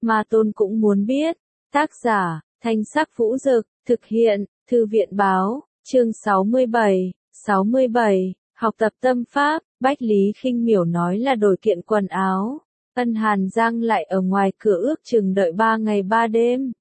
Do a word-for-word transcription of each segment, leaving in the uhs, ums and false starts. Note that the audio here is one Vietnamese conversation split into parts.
Ma Tôn cũng muốn biết. Tác giả, Thanh Sắc Vũ Dực, thực hiện, Thư viện Báo, chương sáu mươi bảy, sáu mươi bảy, học tập tâm pháp, Bách Lý Khinh Miểu nói là đổi kiện quần áo. Ân Hàn Giang lại ở ngoài cửa ước chừng đợi ba ngày ba đêm.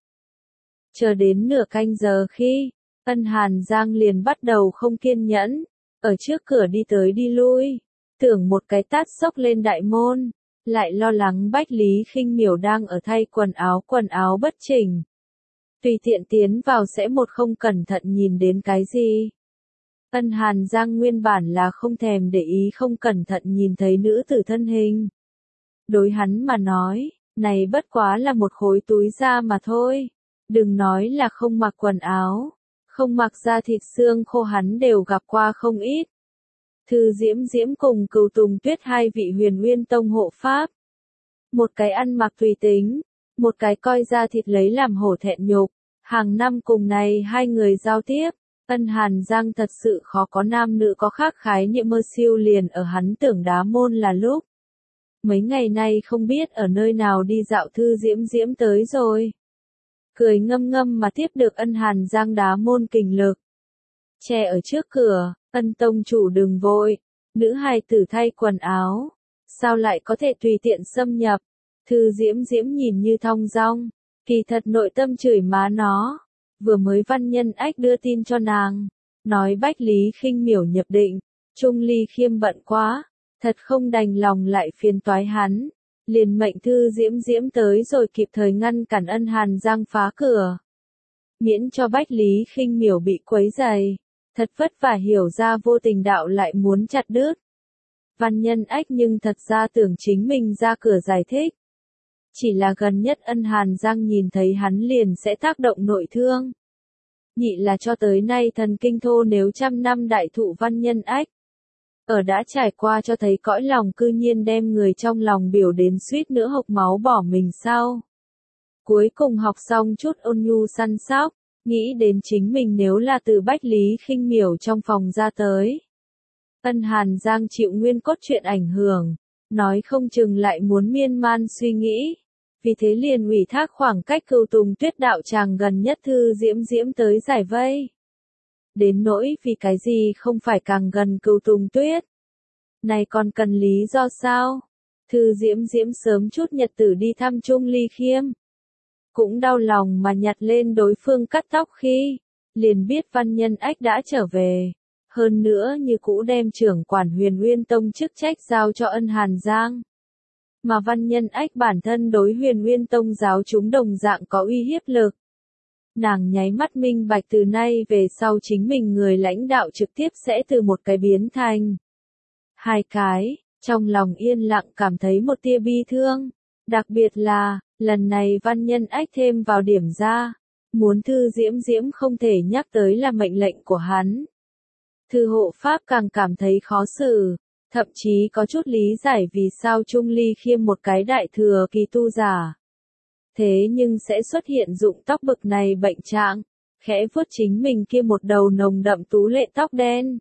Chờ đến nửa canh giờ khi, Ân Hàn Giang liền bắt đầu không kiên nhẫn, ở trước cửa đi tới đi lui, tưởng một cái tát xốc lên đại môn, lại lo lắng Bách Lý Khinh Miểu đang ở thay quần áo quần áo bất chỉnh. Tùy tiện tiến vào sẽ một không cẩn thận nhìn đến cái gì. Ân Hàn Giang nguyên bản là không thèm để ý không cẩn thận nhìn thấy nữ tử thân hình. Đối hắn mà nói, này bất quá là một khối túi da mà thôi. Đừng nói là không mặc quần áo, không mặc da thịt xương khô hắn đều gặp qua không ít. Thư Diễm Diễm cùng Cửu Tùng Tuyết hai vị Huyền Nguyên Tông hộ pháp. Một cái ăn mặc tùy tính, một cái coi da thịt lấy làm hổ thẹn nhục. Hàng năm cùng này hai người giao tiếp, Ân Hàn Giang thật sự khó có nam nữ có khác khái niệm mơ siêu liền ở hắn tưởng đá môn là lúc. Mấy ngày nay không biết ở nơi nào đi dạo Thư Diễm Diễm tới rồi. Cười ngâm ngâm mà tiếp được Ân Hàn Giang đá môn kình lực. Che ở trước cửa, Ân tông chủ đừng vội, nữ hài tử thay quần áo, sao lại có thể tùy tiện xâm nhập. Thư Diễm Diễm nhìn như thong dong, kỳ thật nội tâm chửi má nó. Vừa mới Văn Nhân Ách đưa tin cho nàng, nói Bách Lý Khinh Miểu nhập định, Trung Ly Khiêm bận quá, thật không đành lòng lại phiền toái hắn, liền mệnh Thư Diễm Diễm tới rồi kịp thời ngăn cản Ân Hàn Giang phá cửa. Miễn cho Bách Lý Khinh Miểu bị quấy rầy, thật vất vả hiểu ra vô tình đạo lại muốn chặt đứt. Văn Nhân Ách nhưng thật ra tưởng chính mình ra cửa giải thích. Chỉ là gần nhất Ân Hàn Giang nhìn thấy hắn liền sẽ tác động nội thương. Nhị là cho tới nay thần kinh thô nếu trăm năm đại thụ Văn Nhân Ách. Ở đã trải qua cho thấy cõi lòng cư nhiên đem người trong lòng biểu đến suýt nữa hộc máu bỏ mình sau. Cuối cùng học xong chút ôn nhu săn sóc, nghĩ đến chính mình nếu là từ Bách Lý Khinh Miểu trong phòng ra tới. Ân Hàn Giang chịu nguyên cốt truyện ảnh hưởng, nói không chừng lại muốn miên man suy nghĩ. Vì thế liền ủy thác khoảng cách Cửu Tùng Tuyết đạo tràng gần nhất Thư Diễm Diễm tới giải vây. Đến nỗi vì cái gì không phải càng gần Cửu Tùng Tuyết. Này còn cần lý do sao? Thư Diễm Diễm sớm chút nhật tử đi thăm Trung Ly Khiêm. Cũng đau lòng mà nhặt lên đối phương cắt tóc khi, liền biết Văn Nhân Ách đã trở về. Hơn nữa như cũ đem trưởng quản Huyền Nguyên Tông chức trách giao cho Ân Hàn Giang. Mà Văn Nhân Ách bản thân đối Huyền Nguyên Tông giáo chúng đồng dạng có uy hiếp lực. Nàng nháy mắt minh bạch từ nay về sau chính mình người lãnh đạo trực tiếp sẽ từ một cái biến thành hai cái, trong lòng yên lặng cảm thấy một tia bi thương. Đặc biệt là, lần này Văn Nhân Ách thêm vào điểm ra, muốn Thư Diễm Diễm không thể nhắc tới là mệnh lệnh của hắn. Thư hộ pháp càng cảm thấy khó xử, thậm chí có chút lý giải vì sao Trung Ly Khiêm một cái đại thừa kỳ tu giả. Thế nhưng sẽ xuất hiện dụng tóc bực này bệnh trạng, khẽ vuốt chính mình kia một đầu nồng đậm tú lệ tóc đen.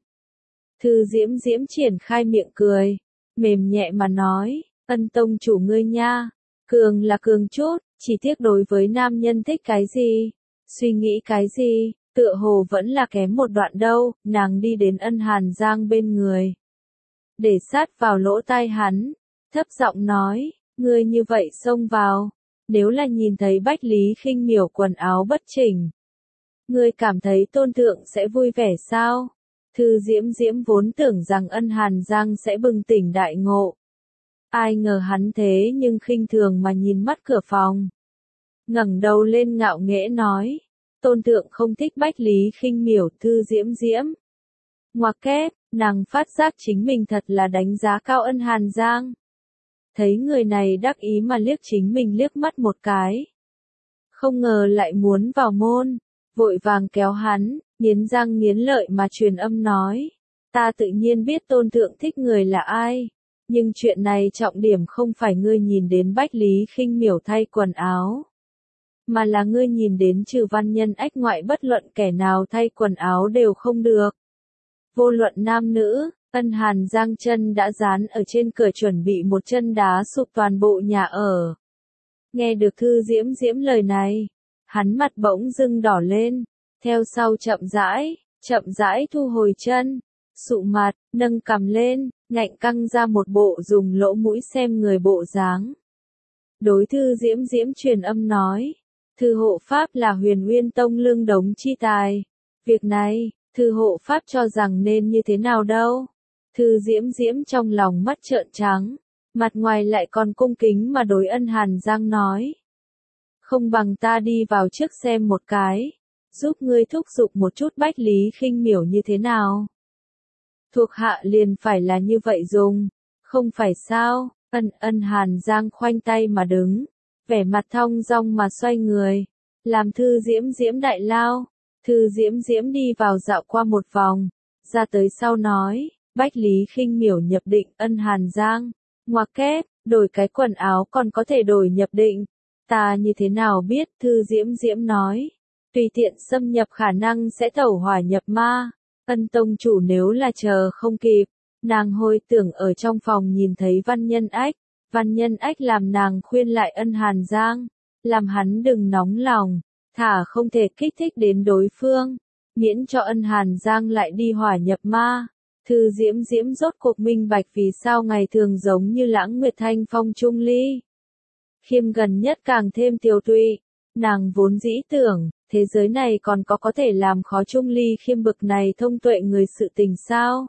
Thư Diễm Diễm triển khai miệng cười, mềm nhẹ mà nói, Ân tông chủ ngươi nha, cường là cường chút, chỉ tiếc đối với nam nhân thích cái gì, suy nghĩ cái gì, tựa hồ vẫn là kém một đoạn đâu. Nàng đi đến Ân Hàn Giang bên người, để sát vào lỗ tai hắn, thấp giọng nói, ngươi như vậy xông vào, nếu là nhìn thấy Bách Lý Khinh Miểu quần áo bất chỉnh, ngươi cảm thấy tôn thượng sẽ vui vẻ sao? Thư Diễm Diễm vốn tưởng rằng Ân Hàn Giang sẽ bừng tỉnh đại ngộ. Ai ngờ hắn thế nhưng khinh thường mà nhìn mắt cửa phòng. Ngẩng đầu lên ngạo nghễ nói, tôn thượng không thích Bách Lý Khinh Miểu. Thư Diễm Diễm ngoặc kép, nàng phát giác chính mình thật là đánh giá cao Ân Hàn Giang. Thấy người này đắc ý mà liếc chính mình liếc mắt một cái. Không ngờ lại muốn vào môn, vội vàng kéo hắn, nghiến răng nghiến lợi mà truyền âm nói, ta tự nhiên biết tôn thượng thích người là ai, nhưng chuyện này trọng điểm không phải ngươi nhìn đến Bách Lý Khinh Miểu thay quần áo, mà là ngươi nhìn đến trừ Văn Nhân Ách ngoại bất luận kẻ nào thay quần áo đều không được. Vô luận nam nữ, Ân Hàn Giang chân đã dán ở trên cửa chuẩn bị một chân đá sụp toàn bộ nhà ở. Nghe được Thư Diễm Diễm lời này, hắn mặt bỗng dưng đỏ lên, theo sau chậm rãi, chậm rãi thu hồi chân, sụ mặt, nâng cằm lên, ngạnh căng ra một bộ dùng lỗ mũi xem người bộ dáng. Đối Thư Diễm Diễm truyền âm nói, Thư hộ pháp là Huyền Nguyên Tông lương đống chi tài. Việc này, Thư hộ pháp cho rằng nên như thế nào đâu? Thư Diễm Diễm trong lòng mắt trợn trắng, mặt ngoài lại còn cung kính mà đối Ân Hàn Giang nói. Không bằng ta đi vào trước xem một cái, giúp ngươi thúc giục một chút Bách Lý Khinh Miểu như thế nào. Thuộc hạ liền phải là như vậy dùng, không phải sao? Ân Ân Hàn Giang khoanh tay mà đứng, vẻ mặt thong dong mà xoay người, làm Thư Diễm Diễm đại lao. Thư Diễm Diễm đi vào dạo qua một vòng, ra tới sau nói, Bách Lý Khinh Miểu nhập định. Ân Hàn Giang, ngoặc kép, đổi cái quần áo còn có thể đổi nhập định. Ta như thế nào biết? Thư Diễm Diễm nói, tùy tiện xâm nhập khả năng sẽ tẩu hỏa nhập ma. Ân tông chủ nếu là chờ không kịp, nàng hồi tưởng ở trong phòng nhìn thấy Văn Nhân Ách, Văn Nhân Ách làm nàng khuyên lại Ân Hàn Giang, làm hắn đừng nóng lòng, thả không thể kích thích đến đối phương, miễn cho Ân Hàn Giang lại đi hỏa nhập ma. Thư Diễm Diễm rốt cuộc minh bạch vì sao ngày thường giống như Lãng Nguyệt Thanh Phong Trung Ly. Khiêm gần nhất càng thêm tiều tụy, nàng vốn dĩ tưởng, thế giới này còn có có thể làm khó Trung Ly Khiêm bực này thông tuệ người sự tình sao?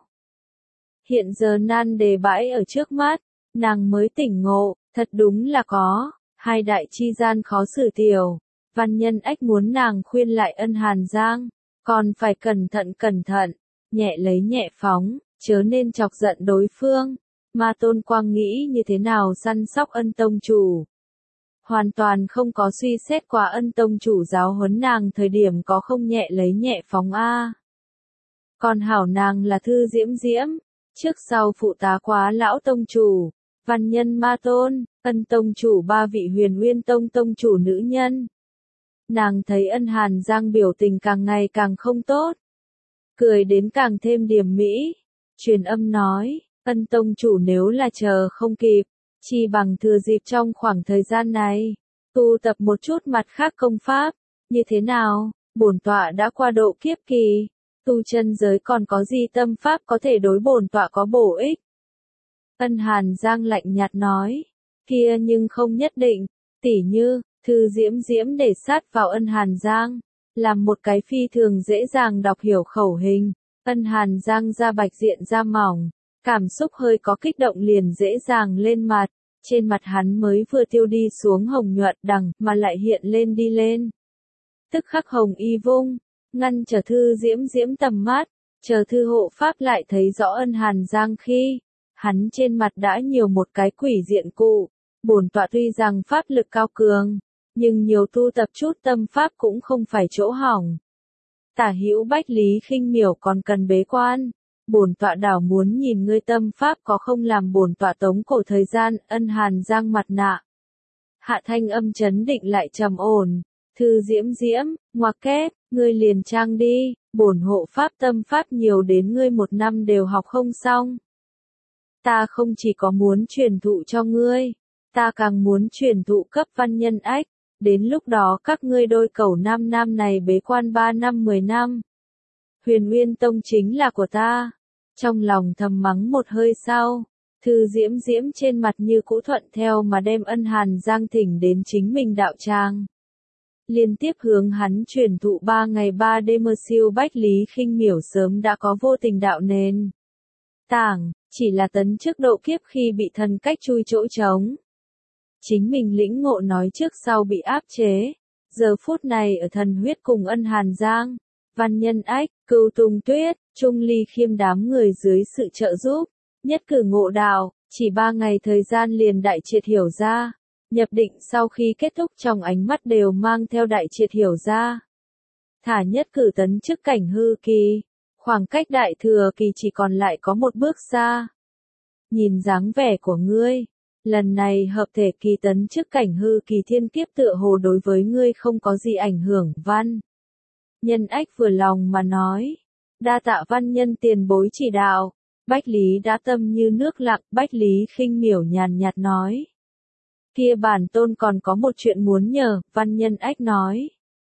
Hiện giờ nan đề bãi ở trước mắt, nàng mới tỉnh ngộ, thật đúng là có, hai đại chi gian khó xử tiểu. Văn Nhân Ách muốn nàng khuyên lại Ân Hàn Giang, còn phải cẩn thận cẩn thận, nhẹ lấy nhẹ phóng, chớ nên chọc giận đối phương. Ma Tôn Quang nghĩ như thế nào săn sóc Ân tông chủ. Hoàn toàn không có suy xét qua Ân tông chủ giáo huấn nàng thời điểm có không nhẹ lấy nhẹ phóng a. Còn hảo nàng là Thư Diễm Diễm, trước sau phụ tá quá lão tông chủ, Văn Nhân Ma Tôn, Ân tông chủ ba vị Huyền Nguyên Tông tông chủ nữ nhân. Nàng thấy Ân Hàn Giang biểu tình càng ngày càng không tốt, cười đến càng thêm điềm mỹ, truyền âm nói, Ân tông chủ nếu là chờ không kịp, chi bằng thừa dịp trong khoảng thời gian này, tu tập một chút mặt khác công pháp, như thế nào? Bổn tọa đã qua độ kiếp kỳ, tu chân giới còn có gì tâm pháp có thể đối bổn tọa có bổ ích? Ân Hàn Giang lạnh nhạt nói, kia nhưng không nhất định, tỉ như, Thư Diễm Diễm để sát vào Ân Hàn Giang, làm một cái phi thường dễ dàng đọc hiểu khẩu hình. Ân Hàn Giang da bạch diện da mỏng, cảm xúc hơi có kích động liền dễ dàng lên mặt, trên mặt hắn mới vừa tiêu đi xuống hồng nhuận đằng mà lại hiện lên đi lên. Tức khắc hồng y vung, ngăn trở Thư Diễm Diễm tầm mắt, chờ Thư hộ pháp lại thấy rõ Ân Hàn Giang khi, hắn trên mặt đã nhiều một cái quỷ diện cụ. Bổn tọa tuy rằng pháp lực cao cường, nhưng nhiều tu tập chút tâm pháp cũng không phải chỗ hỏng. Tả hữu Bách Lý Khinh Miểu còn cần bế quan, bổn tọa đảo muốn nhìn ngươi tâm pháp có không làm bổn tọa tống cổ thời gian. Ân Hàn Giang mặt nạ, hạ thanh âm chấn định lại trầm ổn. Thư Diễm Diễm, ngoặc kép, ngươi liền trang đi, bổn hộ pháp tâm pháp nhiều đến ngươi một năm đều học không xong. Ta không chỉ có muốn truyền thụ cho ngươi, ta càng muốn truyền thụ cấp Văn Nhân Ách, đến lúc đó các ngươi đôi cẩu nam nam này bế quan ba năm mười năm. Huyền Nguyên Tông chính là của ta. Trong lòng thầm mắng một hơi sau, Thư Diễm Diễm trên mặt như cũ thuận theo mà đem Ân Hàn Giang thỉnh đến chính mình đạo tràng. Liên tiếp hướng hắn truyền thụ ba ngày ba đêm mơ siêu Bách Lý Khinh Miểu sớm đã có vô tình đạo nền tảng, chỉ là tấn trước độ kiếp khi bị thần cách chui chỗ trống. Chính mình lĩnh ngộ nói trước sau bị áp chế, giờ phút này ở thần huyết cùng Ân Hàn Giang, Văn Nhân Ách, Cửu Tùng Tuyết, Trung Ly Khiêm đám người dưới sự trợ giúp, nhất cử ngộ đạo, chỉ ba ngày thời gian liền đại triệt hiểu ra, nhập định sau khi kết thúc trong ánh mắt đều mang theo đại triệt hiểu ra. Thả nhất cử tấn chức cảnh hư kỳ, khoảng cách đại thừa kỳ chỉ còn lại có một bước xa. Nhìn dáng vẻ của ngươi, lần này hợp thể kỳ tấn chức cảnh hư kỳ thiên kiếp tựa hồ đối với ngươi không có gì ảnh hưởng. Văn Nhân Ách vừa lòng mà nói, đa tạ Văn Nhân tiền bối chỉ đạo. Bách Lý đã tâm như nước lặng. Bách Lý Khinh Miểu nhàn nhạt nói, Kia bản tôn còn có một chuyện muốn nhờ, Văn Nhân Ách nói.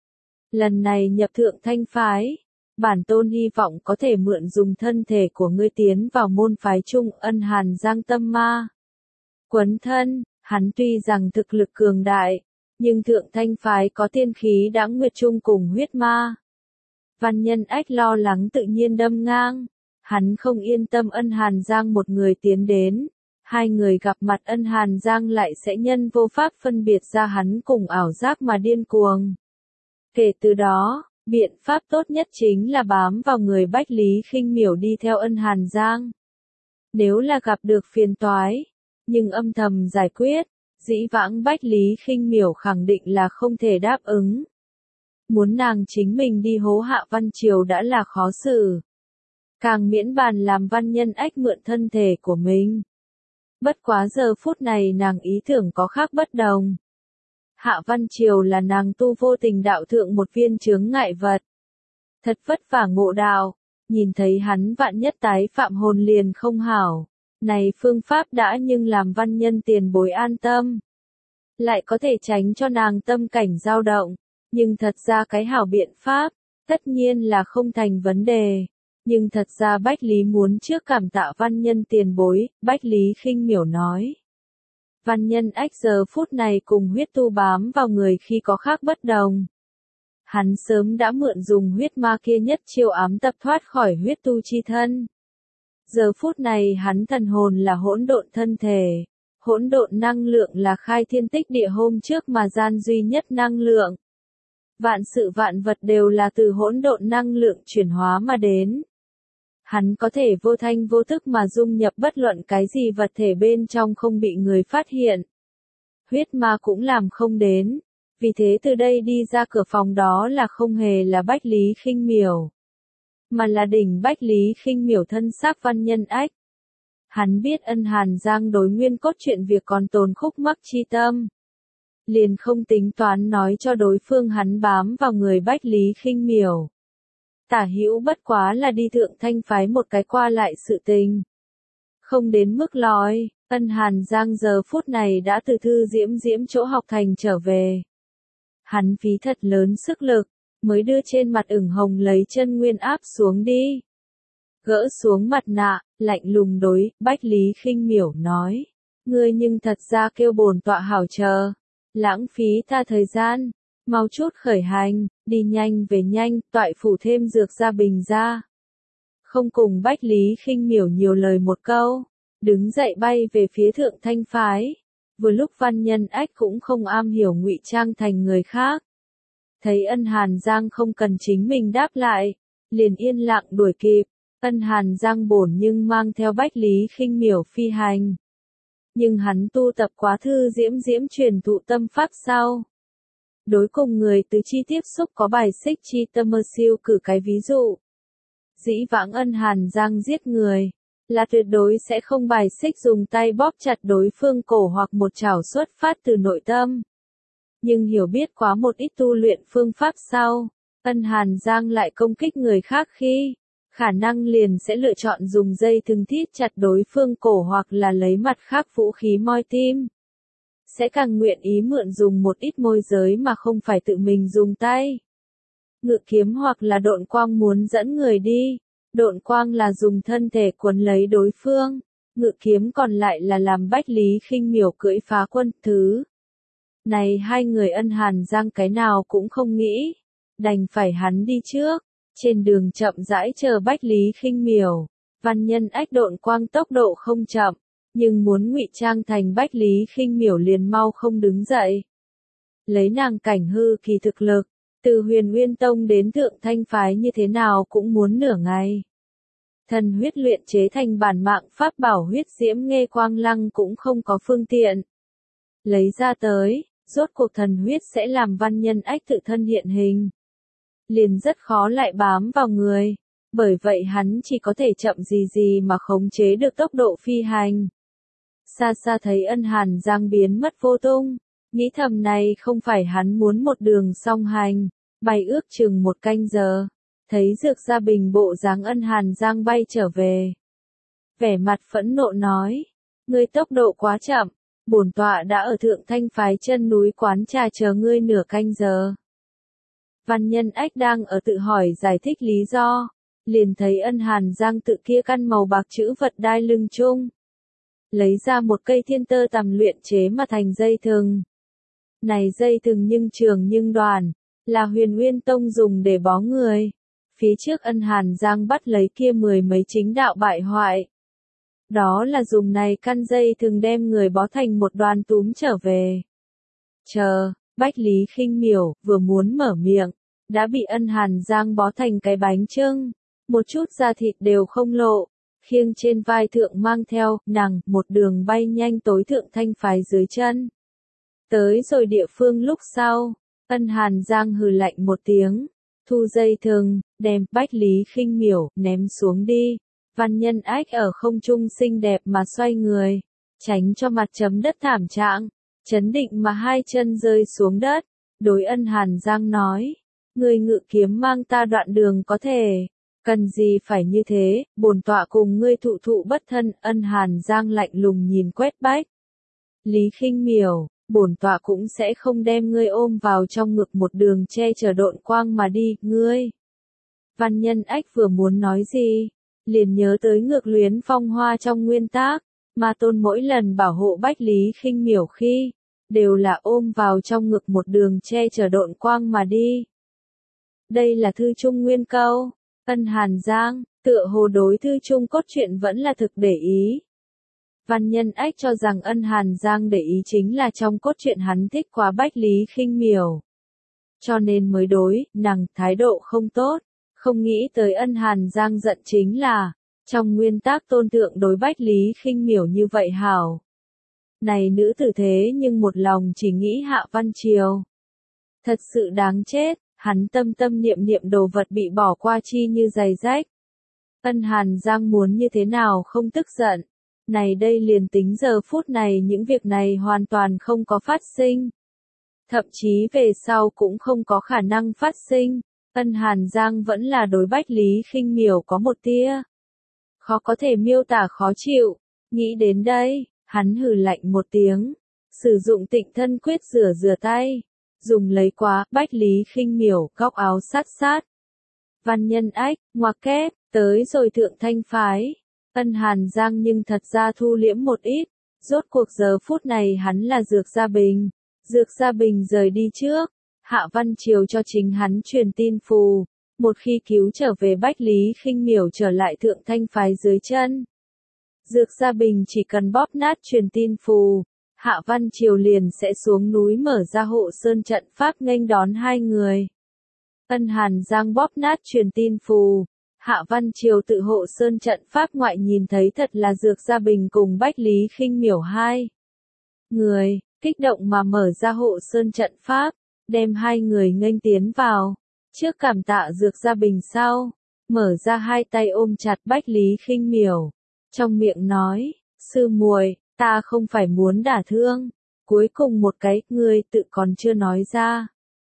Lần này nhập thượng thanh phái, bản tôn hy vọng có thể mượn dùng thân thể của ngươi tiến vào môn phái trung Ân Hàn Giang Tâm Ma. Quấn thân, hắn tuy rằng thực lực cường đại, nhưng thượng thanh phái có tiên khí đãng nguyệt chung cùng huyết ma. Văn Nhân Ách lo lắng tự nhiên đâm ngang, hắn không yên tâm Ân Hàn Giang một người tiến đến, hai người gặp mặt Ân Hàn Giang lại sẽ nhân vô pháp phân biệt ra hắn cùng ảo giác mà điên cuồng. Kể từ đó, biện pháp tốt nhất chính là bám vào người Bách Lý Khinh Miểu đi theo Ân Hàn Giang. Nếu là gặp được phiền toái, nhưng âm thầm giải quyết, dĩ vãng Bách Lý Khinh Miểu khẳng định là không thể đáp ứng. Muốn nàng chính mình đi hố Hạ Văn Triều đã là khó xử. Càng miễn bàn làm Văn Nhân Ách mượn thân thể của mình. Bất quá giờ phút này nàng ý tưởng có khác bất đồng. Hạ Văn Triều là nàng tu vô tình đạo thượng một viên chướng ngại vật. Thật vất vả ngộ đạo, nhìn thấy hắn vạn nhất tái phạm hồn liền không hảo. Này phương pháp đã nhưng làm văn nhân tiền bối an tâm. Lại có thể tránh cho nàng tâm cảnh dao động. Nhưng thật ra cái hảo biện pháp, tất nhiên là không thành vấn đề. Nhưng thật ra Bách Lý muốn trước cảm tạ văn nhân tiền bối, Bách Lý Khinh Miểu nói. Văn Nhân Ách giờ phút này cùng huyết tu bám vào người khi có khác bất đồng. Hắn sớm đã mượn dùng huyết ma kia nhất chiêu ám tập thoát khỏi huyết tu chi thân. Giờ phút này hắn thần hồn là hỗn độn thân thể. Hỗn độn năng lượng là khai thiên tích địa hôm trước mà gian duy nhất năng lượng. Vạn sự vạn vật đều là từ hỗn độn năng lượng chuyển hóa mà đến. Hắn có thể vô thanh vô thức mà dung nhập bất luận cái gì vật thể bên trong không bị người phát hiện. Huyết ma cũng làm không đến. Vì thế từ đây đi ra cửa phòng đó là không hề là Bách Lý Khinh Miểu, mà là đỉnh Bách Lý Khinh Miểu thân xác Văn Nhân Ách. Hắn biết Ân Hàn Giang đối nguyên cốt chuyện việc còn tồn khúc mắc chi tâm. Liền không tính toán nói cho đối phương hắn bám vào người Bách Lý Khinh Miểu. Tả hữu bất quá là đi thượng thanh phái một cái qua lại sự tình. Không đến mức lói, Ân Hàn Giang giờ phút này đã từ thư diễm diễm chỗ học thành trở về. Hắn phí thật lớn sức lực, mới đưa trên mặt ửng hồng lấy chân nguyên áp xuống đi. Gỡ xuống mặt nạ, lạnh lùng đối, Bách Lý Khinh Miểu nói. Ngươi nhưng thật ra kêu bổn tọa hảo chờ. Lãng phí ta thời gian. Mau chút khởi hành, đi nhanh về nhanh, toại phủ thêm dược ra bình ra. Không cùng Bách Lý Khinh Miểu nhiều lời một câu. Đứng dậy bay về phía thượng thanh phái. Vừa lúc Văn Nhân Ách cũng không am hiểu ngụy trang thành người khác. Thấy Ân Hàn Giang không cần chính mình đáp lại, liền yên lặng đuổi kịp. Ân Hàn Giang bổn nhưng mang theo Bách Lý Khinh Miểu phi hành. Nhưng hắn tu tập quá thư diễm diễm truyền thụ tâm pháp sau. Đối cùng người từ chi tiếp xúc có bài xích chi tâm mơ siêu cử cái ví dụ. Dĩ vãng Ân Hàn Giang giết người, là tuyệt đối sẽ không bài xích dùng tay bóp chặt đối phương cổ hoặc một chảo xuất phát từ nội tâm. Nhưng hiểu biết quá một ít tu luyện phương pháp sau, Ân Hàn Giang lại công kích người khác khi, khả năng liền sẽ lựa chọn dùng dây thừng thít chặt đối phương cổ hoặc là lấy mặt khác vũ khí moi tim. Sẽ càng nguyện ý mượn dùng một ít môi giới mà không phải tự mình dùng tay. Ngự kiếm hoặc là độn quang muốn dẫn người đi. Độn quang là dùng thân thể cuốn lấy đối phương. Ngự kiếm còn lại là làm Bách Lý Khinh Miểu cưỡi phá quân thứ. Này hai người Ân Hàn Giang cái nào cũng không nghĩ. Đành phải hắn đi trước. Trên đường chậm rãi chờ Bách Lý Khinh Miểu. Văn Nhân Ách độn quang tốc độ không chậm. Nhưng muốn ngụy trang thành Bách Lý Khinh Miểu liền mau không đứng dậy. Lấy nàng cảnh hư kỳ thực lực, từ Huyền Nguyên Tông đến Thượng Thanh phái như thế nào cũng muốn nửa ngày. Thần huyết luyện chế thành bản mạng pháp bảo huyết diễm nghe quang lăng cũng không có phương tiện. Lấy ra tới, rốt cuộc thần huyết sẽ làm Văn Nhân Ách tự thân hiện hình. Liền rất khó lại bám vào người, bởi vậy hắn chỉ có thể chậm gì gì mà khống chế được tốc độ phi hành. Xa xa thấy Ân Hàn Giang biến mất vô tung, nghĩ thầm này không phải hắn muốn một đường song hành, bay ước chừng một canh giờ, thấy dược ra bình bộ dáng Ân Hàn Giang bay trở về. Vẻ mặt phẫn nộ nói, ngươi tốc độ quá chậm, bổn tọa đã ở Thượng Thanh Phái chân núi quán trà chờ ngươi nửa canh giờ. Văn Nhân Ách đang ở tự hỏi giải thích lý do, liền thấy Ân Hàn Giang tự kia căn màu bạc chữ vật đai lưng chung, lấy ra một cây thiên tơ tằm luyện chế mà thành dây thừng. Này dây thừng nhưng trường nhưng đoàn, là Huyền Nguyên Tông dùng để bó người. Phía trước Ân Hàn Giang bắt lấy kia mười mấy chính đạo bại hoại. Đó là dùng này căn dây thừng đem người bó thành một đoàn túm trở về. Chờ, Bách Lý Khinh Miểu vừa muốn mở miệng, đã bị Ân Hàn Giang bó thành cái bánh chưng, một chút da thịt đều không lộ, khiêng trên vai thượng mang theo, nàng, một đường bay nhanh tối Thượng Thanh Phái dưới chân. Tới rồi địa phương lúc sau, Ân Hàn Giang hừ lạnh một tiếng, thu dây thừng, đem Bách Lý Khinh Miểu ném xuống đi. Văn Nhân Ách ở không trung xinh đẹp mà xoay người, tránh cho mặt chấm đất thảm trạng, chấn định mà hai chân rơi xuống đất, đối Ân Hàn Giang nói, người ngự kiếm mang ta đoạn đường có thể, cần gì phải như thế, bổn tọa cùng ngươi thụ thụ bất thân. Ân Hàn Giang lạnh lùng nhìn quét Bách Lý Khinh Miểu, bổn tọa cũng sẽ không đem ngươi ôm vào trong ngực một đường che chở độn quang mà đi, ngươi. Văn Nhân Ách vừa muốn nói gì, liền nhớ tới Ngược Luyến Phong Hoa trong nguyên tác, mà Tôn mỗi lần bảo hộ Bách Lý Khinh Miểu khi, đều là ôm vào trong ngực một đường che chở độn quang mà đi. Đây là thư trung nguyên câu. Ân Hàn Giang, tựa hồ đối thư trung cốt truyện vẫn là thực để ý. Văn Nhân Ách cho rằng Ân Hàn Giang để ý chính là trong cốt truyện hắn thích quá Bách Lý Khinh Miểu. Cho nên mới đối, nàng, thái độ không tốt, không nghĩ tới Ân Hàn Giang giận chính là, trong nguyên tác Tôn thượng đối Bách Lý Khinh Miểu như vậy hảo. Này nữ tử thế nhưng một lòng chỉ nghĩ Hạ Văn Triều. Thật sự đáng chết. Hắn tâm tâm niệm niệm đồ vật bị bỏ qua chi như giày rách. Ân Hàn Giang muốn như thế nào không tức giận. Này đây liền tính giờ phút này những việc này hoàn toàn không có phát sinh. Thậm chí về sau cũng không có khả năng phát sinh. Ân Hàn Giang vẫn là đối Bách Lý Khinh Miểu có một tia khó có thể miêu tả khó chịu. Nghĩ đến đây, hắn hừ lạnh một tiếng, sử dụng Tịnh Thân Quyết rửa rửa tay. Dùng lấy quá, Bách Lý Khinh Miểu, góc áo sát sát. Văn Nhân Ách, ngoặc kép, tới rồi Thượng Thanh Phái. Ân Hàn Giang nhưng thật ra thu liễm một ít. Rốt cuộc giờ phút này hắn là Dược Gia Bình. Dược Gia Bình rời đi trước. Hạ Văn Triều cho chính hắn truyền tin phù. Một khi cứu trở về Bách Lý Khinh Miểu trở lại Thượng Thanh Phái dưới chân. Dược Gia Bình chỉ cần bóp nát truyền tin phù. Hạ Văn Triều liền sẽ xuống núi mở ra hộ sơn trận pháp nghênh đón hai người. Ân Hàn Giang bóp nát truyền tin phù. Hạ Văn Triều tự hộ sơn trận pháp ngoại nhìn thấy thật là Dược Gia Bình cùng Bách Lý Khinh Miểu hai người, kích động mà mở ra hộ sơn trận pháp, đem hai người nghênh tiến vào. Trước cảm tạ Dược Gia Bình sau, mở ra hai tay ôm chặt Bách Lý Khinh Miểu, trong miệng nói, sư muội, ta không phải muốn đả thương. Cuối cùng một cái, ngươi tự còn chưa nói ra.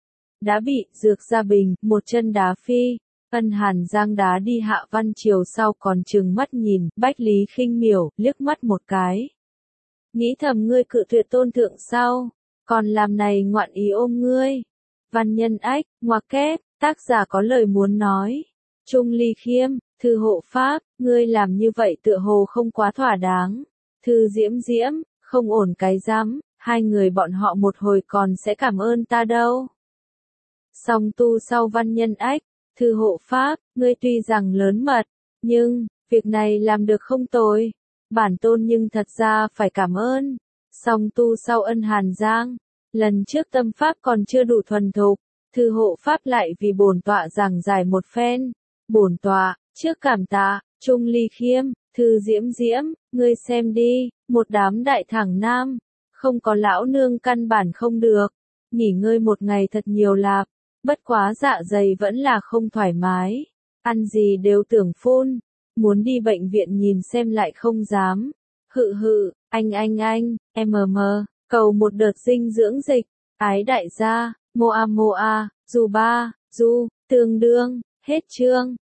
Đã bị Dược Gia Bình một chân đá phi. Ân Hàn Giang đá đi Hạ Văn Triều sau còn trừng mắt nhìn Bách Lý Khinh Miểu liếc mắt một cái. Nghĩ thầm ngươi cự tuyệt Tôn thượng sau, còn làm này ngoạn ý ôm ngươi. Văn Nhân Ách, ngoặc kép, tác giả có lời muốn nói. Trung Ly Khiêm, thư hộ pháp, ngươi làm như vậy tựa hồ không quá thỏa đáng. Thư Diễm Diễm, không ổn cái rắm, hai người bọn họ một hồi còn sẽ cảm ơn ta đâu. Song tu sau Văn Nhân Ách, thư hộ pháp, ngươi tuy rằng lớn mật, nhưng, việc này làm được không tồi. Bản tôn nhưng thật ra phải cảm ơn. Song tu sau Ân Hàn Giang, lần trước tâm pháp còn chưa đủ thuần thục, thư hộ pháp lại vì bổn tọa giảng giải một phen. Bổn tọa, trước cảm tạ, Trung Ly Khiêm, thư Diễm Diễm, ngươi xem đi, một đám đại thẳng nam, không có lão nương căn bản không được, nghỉ ngơi một ngày thật nhiều lạp, bất quá dạ dày vẫn là không thoải mái, ăn gì đều tưởng phun, muốn đi bệnh viện nhìn xem lại không dám, hự hự, anh anh anh, mm, cầu một đợt dinh dưỡng dịch, ái đại gia, moa moa, du ba, du, tương đương, hết chương.